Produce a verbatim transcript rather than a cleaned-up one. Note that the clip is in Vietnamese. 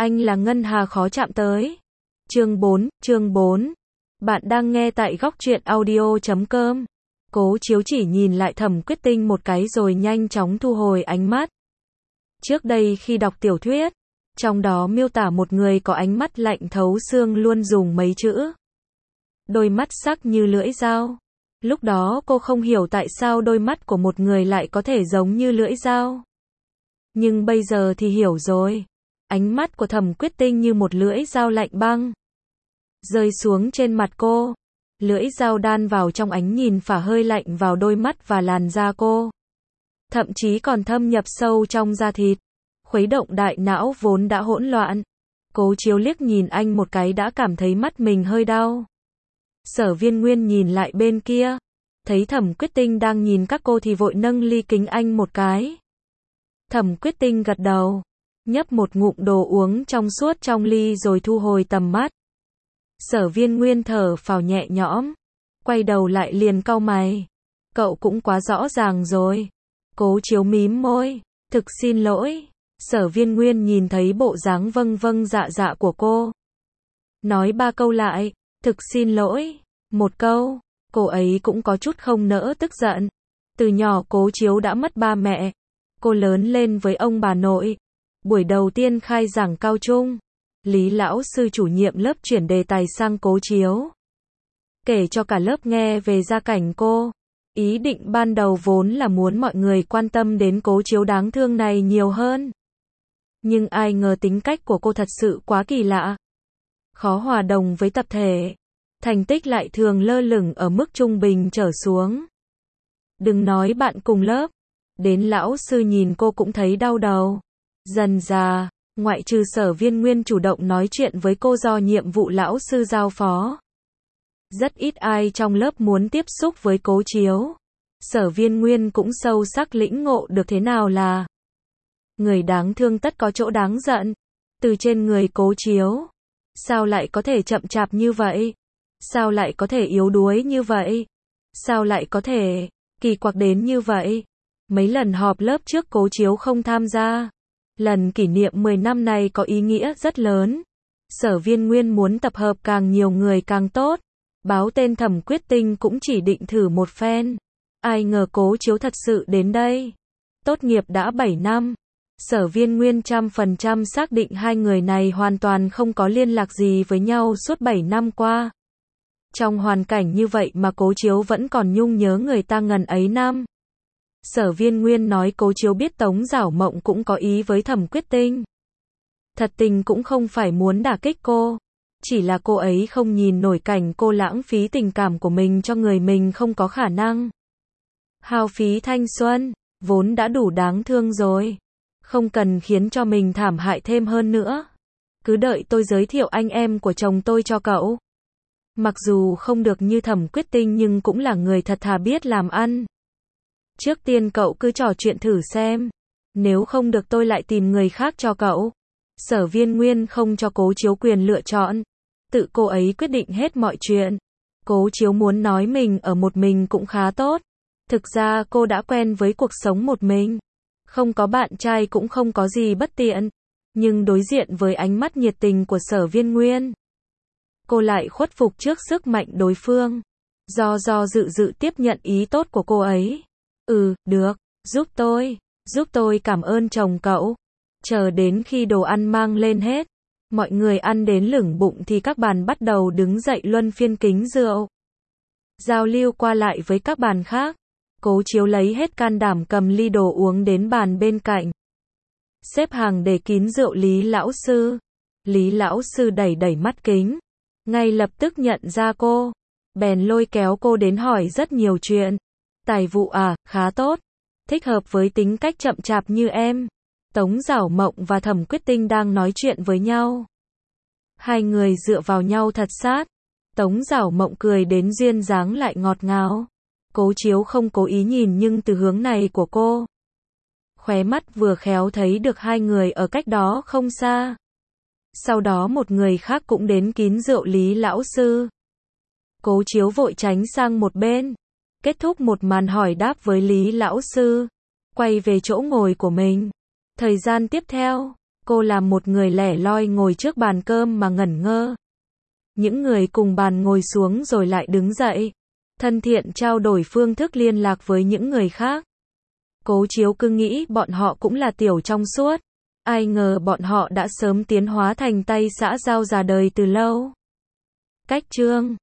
Anh là Ngân Hà khó chạm tới. Chương bốn, chương bốn. Bạn đang nghe tại góc truyện audio chấm com. Cố Chiếu chỉ nhìn lại Thẩm Quyết Tinh một cái rồi nhanh chóng thu hồi ánh mắt. Trước đây khi đọc tiểu thuyết, trong đó miêu tả một người có ánh mắt lạnh thấu xương luôn dùng mấy chữ. Đôi mắt sắc như lưỡi dao. Lúc đó cô không hiểu tại sao đôi mắt của một người lại có thể giống như lưỡi dao. Nhưng bây giờ thì hiểu rồi. Ánh mắt của Thẩm Quyết Tinh như một lưỡi dao lạnh băng. Rơi xuống trên mặt cô. Lưỡi dao đan vào trong ánh nhìn phả hơi lạnh vào đôi mắt và làn da cô. Thậm chí còn thâm nhập sâu trong da thịt. Khuấy động đại não vốn đã hỗn loạn. Cố Chiếu liếc nhìn anh một cái đã cảm thấy mắt mình hơi đau. Sở Viên Nguyên nhìn lại bên kia. Thấy Thẩm Quyết Tinh đang nhìn các cô thì vội nâng ly kính anh một cái. Thẩm Quyết Tinh gật đầu. Nhấp một ngụm đồ uống trong suốt trong ly rồi thu hồi tầm mắt. Sở Viên Nguyên thở phào nhẹ nhõm. Quay đầu lại liền cau mày. Cậu cũng quá rõ ràng rồi. Cố Chiếu mím môi. Thực xin lỗi. Sở Viên Nguyên nhìn thấy bộ dáng vâng vâng dạ dạ của cô. Nói ba câu lại. Thực xin lỗi. Một câu. Cô ấy cũng có chút không nỡ tức giận. Từ nhỏ Cố Chiếu đã mất ba mẹ. Cô lớn lên với ông bà nội. Buổi đầu tiên khai giảng cao trung, Lý lão sư chủ nhiệm lớp chuyển đề tài sang Cố Chiếu. Kể cho cả lớp nghe về gia cảnh cô. Ý định ban đầu vốn là muốn mọi người quan tâm đến Cố Chiếu đáng thương này nhiều hơn. Nhưng ai ngờ tính cách của cô thật sự quá kỳ lạ. Khó hòa đồng với tập thể. Thành tích lại thường lơ lửng ở mức trung bình trở xuống. Đừng nói bạn cùng lớp. Đến lão sư nhìn cô cũng thấy đau đầu. Dần dà, ngoại trừ Sở Viên Nguyên chủ động nói chuyện với cô do nhiệm vụ lão sư giao phó. Rất ít ai trong lớp muốn tiếp xúc với Cố Chiếu. Sở Viên Nguyên cũng sâu sắc lĩnh ngộ được thế nào là người đáng thương tất có chỗ đáng giận. Từ trên người Cố Chiếu. Sao lại có thể chậm chạp như vậy? Sao lại có thể yếu đuối như vậy? Sao lại có thể kỳ quặc đến như vậy? Mấy lần họp lớp trước Cố Chiếu không tham gia. Lần kỷ niệm mười năm này có ý nghĩa rất lớn. Sở Viên Nguyên muốn tập hợp càng nhiều người càng tốt. Báo tên Thẩm Quyết Tinh cũng chỉ định thử một phen. Ai ngờ Cố Chiếu thật sự đến đây. Tốt nghiệp đã bảy năm. Sở Viên Nguyên trăm phần trăm xác định hai người này hoàn toàn không có liên lạc gì với nhau suốt bảy năm qua. Trong hoàn cảnh như vậy mà Cố Chiếu vẫn còn nhung nhớ người ta ngần ấy năm. Sở Viên Nguyên nói Cố Chiếu biết Tống Giảo Mộng cũng có ý với Thẩm Quyết Tinh. Thật tình cũng không phải muốn đả kích cô. Chỉ là cô ấy không nhìn nổi cảnh cô lãng phí tình cảm của mình cho người mình không có khả năng. Hao phí thanh xuân, vốn đã đủ đáng thương rồi. Không cần khiến cho mình thảm hại thêm hơn nữa. Cứ đợi tôi giới thiệu anh em của chồng tôi cho cậu. Mặc dù không được như Thẩm Quyết Tinh nhưng cũng là người thật thà biết làm ăn. Trước tiên cậu cứ trò chuyện thử xem. Nếu không được tôi lại tìm người khác cho cậu. Sở Viên Nguyên không cho Cố Chiếu quyền lựa chọn. Tự cô ấy quyết định hết mọi chuyện. Cố Chiếu muốn nói mình ở một mình cũng khá tốt. Thực ra cô đã quen với cuộc sống một mình. Không có bạn trai cũng không có gì bất tiện. Nhưng đối diện với ánh mắt nhiệt tình của Sở Viên Nguyên, cô lại khuất phục trước sức mạnh đối phương. Do do dự dự tiếp nhận ý tốt của cô ấy. Ừ, được, giúp tôi, giúp tôi cảm ơn chồng cậu. Chờ đến khi đồ ăn mang lên hết, mọi người ăn đến lửng bụng thì các bàn bắt đầu đứng dậy luân phiên kính rượu. Giao lưu qua lại với các bàn khác. Cố Chiếu lấy hết can đảm cầm ly đồ uống đến bàn bên cạnh. Xếp hàng để kín rượu Lý lão sư. Lý lão sư đẩy đẩy mắt kính. Ngay lập tức nhận ra cô. Bèn lôi kéo cô đến hỏi rất nhiều chuyện. Tài vụ à, khá tốt. Thích hợp với tính cách chậm chạp như em. Tống Giảo Mộng và Thẩm Quyết Tinh đang nói chuyện với nhau. Hai người dựa vào nhau thật sát. Tống Giảo Mộng cười đến duyên dáng lại ngọt ngào. Cố Chiếu không cố ý nhìn nhưng từ hướng này của cô. Khóe mắt vừa khéo thấy được hai người ở cách đó không xa. Sau đó một người khác cũng đến kín rượu Lý lão sư. Cố Chiếu vội tránh sang một bên. Kết thúc một màn hỏi đáp với Lý lão sư. Quay về chỗ ngồi của mình. Thời gian tiếp theo, cô làm một người lẻ loi ngồi trước bàn cơm mà ngẩn ngơ. Những người cùng bàn ngồi xuống rồi lại đứng dậy. Thân thiện trao đổi phương thức liên lạc với những người khác. Cố Chiếu cứ nghĩ bọn họ cũng là tiểu trong suốt. Ai ngờ bọn họ đã sớm tiến hóa thành tay xã giao già đời từ lâu. Cách chương